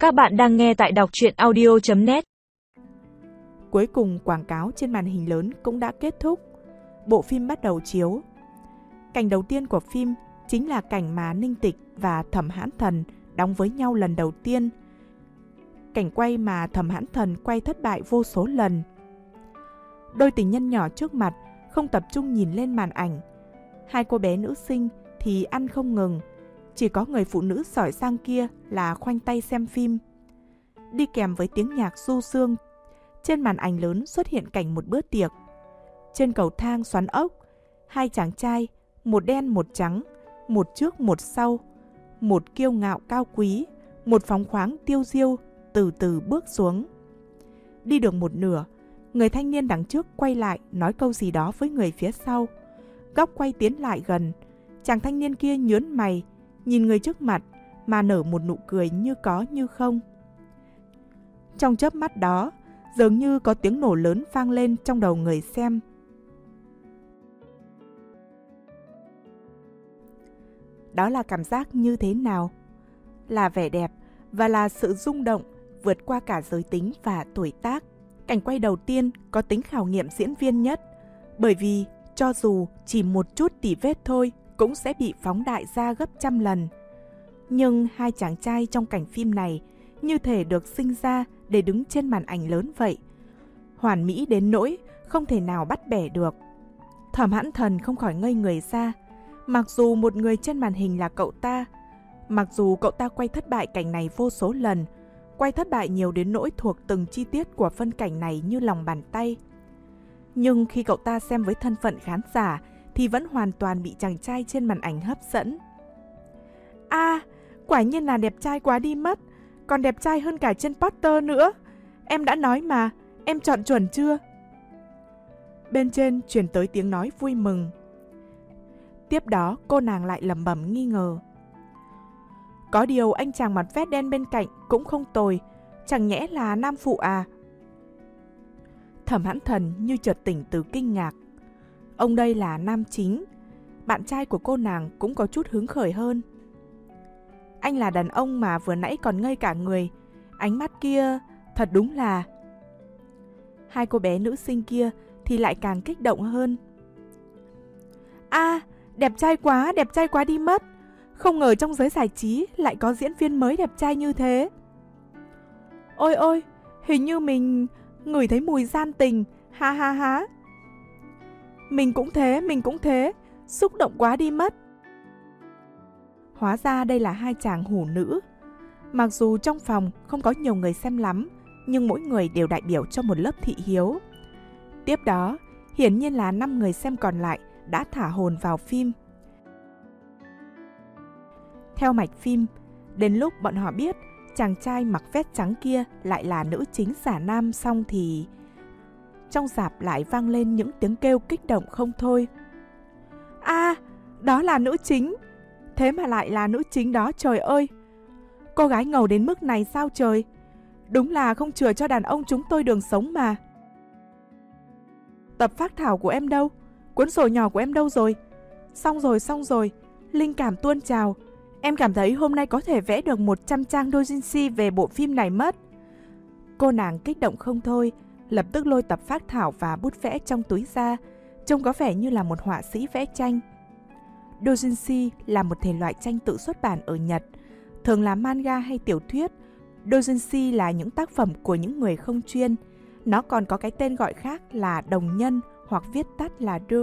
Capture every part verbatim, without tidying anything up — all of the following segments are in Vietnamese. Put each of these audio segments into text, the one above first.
Các bạn đang nghe tại đọc truyện audio chấm net. Cuối cùng quảng cáo trên màn hình lớn cũng đã kết thúc. Bộ phim bắt đầu chiếu. Cảnh đầu tiên của phim chính là cảnh mà Ninh Tịch và Thẩm Hãn Thần đóng với nhau lần đầu tiên. Cảnh quay mà Thẩm Hãn Thần quay thất bại vô số lần. Đôi tình nhân nhỏ trước mặt không tập trung nhìn lên màn ảnh. Hai cô bé nữ sinh thì ăn không ngừng. Chỉ có người phụ nữ giỏi giang kia là khoanh tay xem phim. Đi kèm với tiếng nhạc du dương, trên màn ảnh lớn xuất hiện cảnh một bữa tiệc. Trên cầu thang xoắn ốc, hai chàng trai, một đen một trắng, một trước một sau, một kiêu ngạo cao quý, một phóng khoáng tiêu diêu, từ từ bước xuống. Đi được một nửa, người thanh niên đằng trước quay lại nói câu gì đó với người phía sau. Góc quay tiến lại gần, chàng thanh niên kia nhớn mày, nhìn người trước mặt mà nở một nụ cười như có như không. Trong chớp mắt đó, dường như có tiếng nổ lớn vang lên trong đầu người xem. Đó là cảm giác như thế nào? Là vẻ đẹp và là sự rung động vượt qua cả giới tính và tuổi tác. Cảnh quay đầu tiên có tính khảo nghiệm diễn viên nhất, bởi vì cho dù chỉ một chút tỉ vết thôi cũng sẽ bị phóng đại ra gấp trăm lần. Nhưng hai chàng trai trong cảnh phim này như thể được sinh ra để đứng trên màn ảnh lớn vậy. Hoàn mỹ đến nỗi không thể nào bắt bẻ được. Thẩm Hãn Thần không khỏi ngây người ra. Mặc dù một người trên màn hình là cậu ta, mặc dù cậu ta quay thất bại cảnh này vô số lần, quay thất bại nhiều đến nỗi thuộc từng chi tiết của phân cảnh này như lòng bàn tay, nhưng khi cậu ta xem với thân phận khán giả thì vẫn hoàn toàn bị chàng trai trên màn ảnh hấp dẫn. A, à, quả nhiên là đẹp trai quá đi mất, còn đẹp trai hơn cả trên poster nữa. Em đã nói mà, em chọn chuẩn chưa? Bên trên truyền tới tiếng nói vui mừng. Tiếp đó cô nàng lại lẩm bẩm nghi ngờ. Có điều anh chàng mặt vét đen bên cạnh cũng không tồi, chẳng nhẽ là nam phụ à? Thẩm Hãn Thần như chợt tỉnh từ kinh ngạc. Ông đây là nam chính. Bạn trai của cô nàng cũng có chút hứng khởi hơn. Anh là đàn ông mà vừa nãy còn ngây cả người. Ánh mắt kia thật đúng là... Hai cô bé nữ sinh kia thì lại càng kích động hơn. A, à, đẹp trai quá, đẹp trai quá đi mất. Không ngờ trong giới giải trí lại có diễn viên mới đẹp trai như thế. Ôi ôi, hình như mình ngửi thấy mùi gian tình, ha ha ha. Mình cũng thế, mình cũng thế, xúc động quá đi mất. Hóa ra đây là hai chàng hủ nữ. Mặc dù trong phòng không có nhiều người xem lắm, nhưng mỗi người đều đại biểu cho một lớp thị hiếu. Tiếp đó, hiển nhiên là năm người xem còn lại đã thả hồn vào phim. Theo mạch phim, đến lúc bọn họ biết chàng trai mặc vest trắng kia lại là nữ chính giả nam xong thì... Trong rạp lại vang lên những tiếng kêu kích động không thôi. A, à, đó là nữ chính. Thế mà lại là nữ chính đó, trời ơi. Cô gái ngầu đến mức này sao trời? Đúng là không chừa cho đàn ông chúng tôi đường sống mà. Tập phác thảo của em đâu? Cuốn sổ nhỏ của em đâu rồi? Xong rồi, xong rồi. Linh cảm tuôn trào. Em cảm thấy hôm nay có thể vẽ được một trăm trang doujinshi về bộ phim này mất. Cô nàng kích động không thôi, lập tức lôi tập phác thảo và bút vẽ trong túi ra, trông có vẻ như là một họa sĩ vẽ tranh. Doujinshi là một thể loại tranh tự xuất bản ở Nhật, thường là manga hay tiểu thuyết. Doujinshi là những tác phẩm của những người không chuyên. Nó còn có cái tên gọi khác là đồng nhân hoặc viết tắt là do.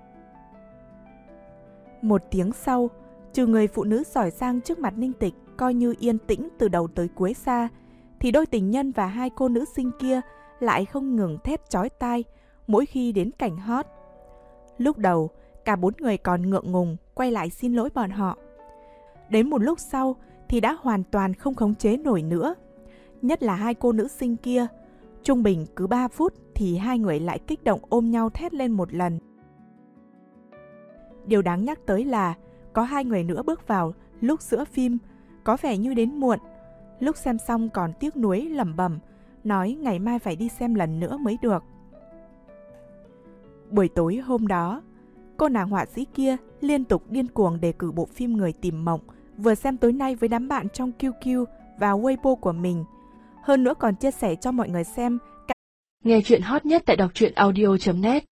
Một tiếng sau, trừ người phụ nữ giỏi giang trước mặt Ninh Tịch coi như yên tĩnh từ đầu tới cuối ra, thì đôi tình nhân và hai cô nữ sinh kia lại không ngừng thét chói tai mỗi khi đến cảnh hot. Lúc đầu, cả bốn người còn ngượng ngùng quay lại xin lỗi bọn họ. Đến một lúc sau thì đã hoàn toàn không khống chế nổi nữa. Nhất là hai cô nữ sinh kia, trung bình cứ ba phút thì hai người lại kích động ôm nhau thét lên một lần. Điều đáng nhắc tới là có hai người nữa bước vào lúc giữa phim, có vẻ như đến muộn. Lúc xem xong còn tiếc nuối lẩm bẩm, nói ngày mai phải đi xem lần nữa mới được. Buổi tối hôm đó, cô nàng họa sĩ kia liên tục điên cuồng đề cử bộ phim Người Tìm Mộng, vừa xem tối nay với đám bạn trong Q Q vào Weibo của mình. Hơn nữa còn chia sẻ cho mọi người xem. Nghe chuyện hot nhất tại đọc truyện audio chấm net